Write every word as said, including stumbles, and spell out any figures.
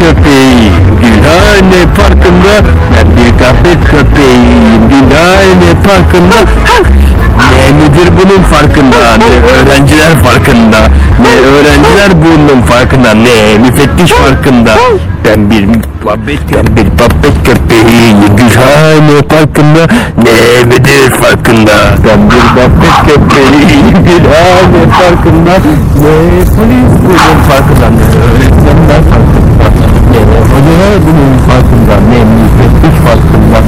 köpeği Gülhane Parkı'nda. Ben bir gaflet köpeğiyim Gülhane Parkı'nda. Ne müdür bunun farkında, ne öğrenciler farkında, ne öğrenciler bunun farkında, ne müfettiş farkında. Ben bir muhabbet, ben bir muhabbet köpeğiyim Gülhane Parkı'nda, ne müdür farkında. Ben bir muhabbet köpeğiyim Gülhane Parkı'nda, ne polis bunun farkında, ne öğretmenler farkında, ne hocalar bunun farkında, ne müfettiş farkında.